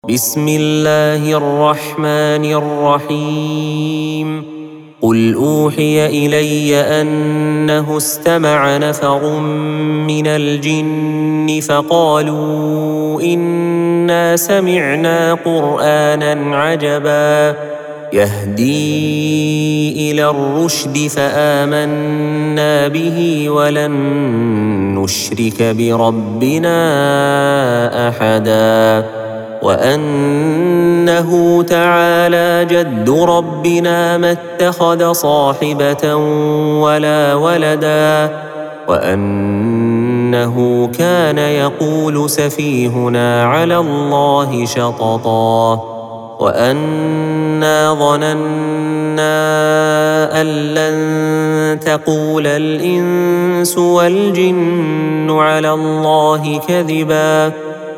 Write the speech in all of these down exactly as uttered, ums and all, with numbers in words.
بسم الله الرحمن الرحيم قل أوحي إلي أنه استمع نفر من الجن فقالوا إنا سمعنا قرآنا عجبا يهدي إلى الرشد فآمنا به ولن نشرك بربنا أحدا وأنه تعالى جد ربنا ما اتخذ صاحبة ولا ولدا وأنه كان يقول سفيهنا على الله شططا وأنا ظننا أن لن تقول الإنس والجن على الله كذبا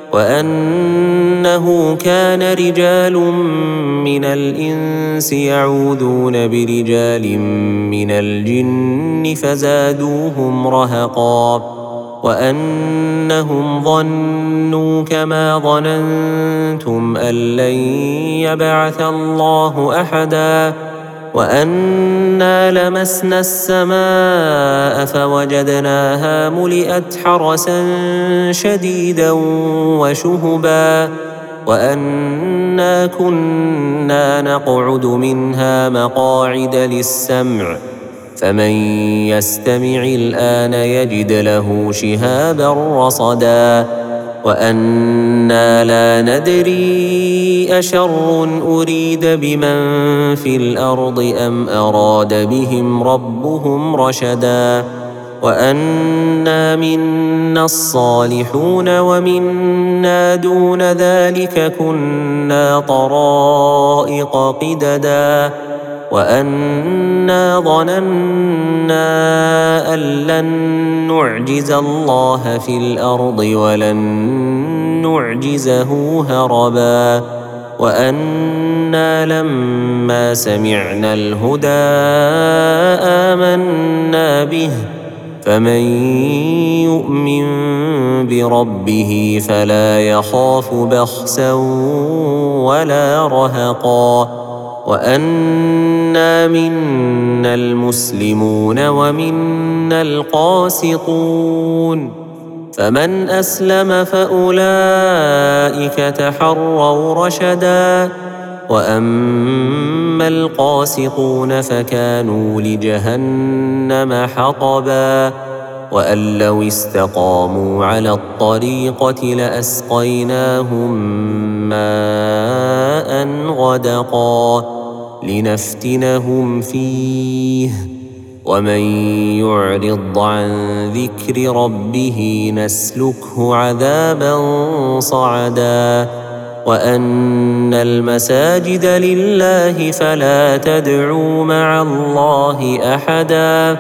وأنه كان رجال من الإنس يعوذون برجال من الجن فزادوهم رهقا وأنهم ظنوا كما ظننتم أن لن يبعث الله أحدا وأنا لمسنا السماء فوجدناها ملئت حرسا شديدا وشهبا وأنا كنا نقعد منها مقاعد للسمع فمن يستمع الآن يجد له شهابا رصدا وأنا لا ندري أشر أريد بمن في الأرض أم أراد بهم ربهم رشدا وأنا منا الصالحون ومنا دون ذلك كنا طرائق قددا وأنا ظننا أن لن نعجز الله في الأرض ولن نعجزه هربا وأنا لما سمعنا الهدى آمنا به فمن يؤمن بربه فلا يخاف بخسا ولا رهقا وأنا منا المسلمون ومنا القاسطون فمن أسلم فأولئك تحروا رشدا وأما القاسطون فكانوا لجهنم حطبا وأن لو استقاموا على الطريقة لأسقيناهم ماء غدقا لنفتنهم فيه ومن يعرض عن ذكر ربه نسلكه عذابا صعدا وأن المساجد لله فلا تدعوا مع الله أحدا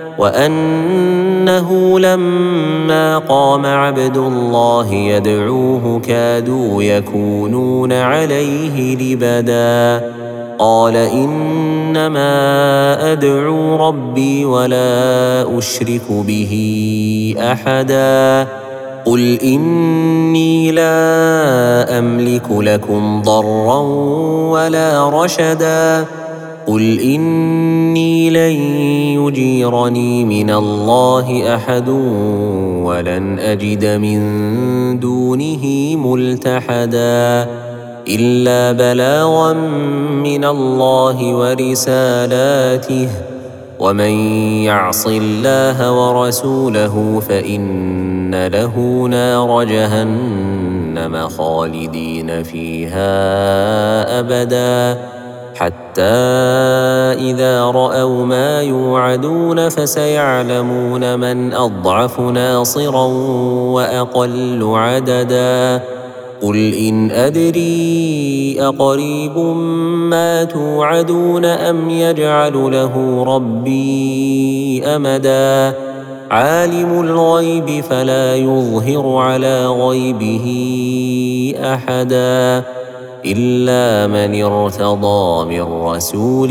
وأنه لما قام عبد الله يدعوه كادوا يكونون عليه لبدا قال إنما أدعو ربي ولا أشرك به أحدا قل إني لا أملك لكم ضرا ولا رشدا قل إني لن يجيرني من الله أحد ولن أجد من دونه ملتحدا إلا بلاغا من الله ورسالاته ومن يعص الله ورسوله فإن له نار جهنم خالدين فيها أبدا حتى إذا رأوا ما يوعدون فسيعلمون من أضعف ناصرا وأقل عددا قل إن أدري أقريب ما توعدون أم يجعل له ربي أمدا عالم الغيب فلا يظهر على غيبه أحدا إلا من ارتضى من رسول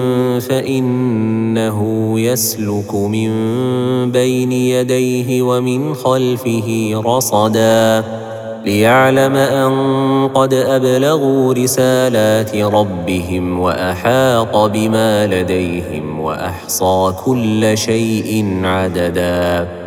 فإنه يسلك من بين يديه ومن خلفه رصدا ليعلم أن قد أبلغوا رسالات ربهم وأحاط بما لديهم وأحصى كل شيء عددا.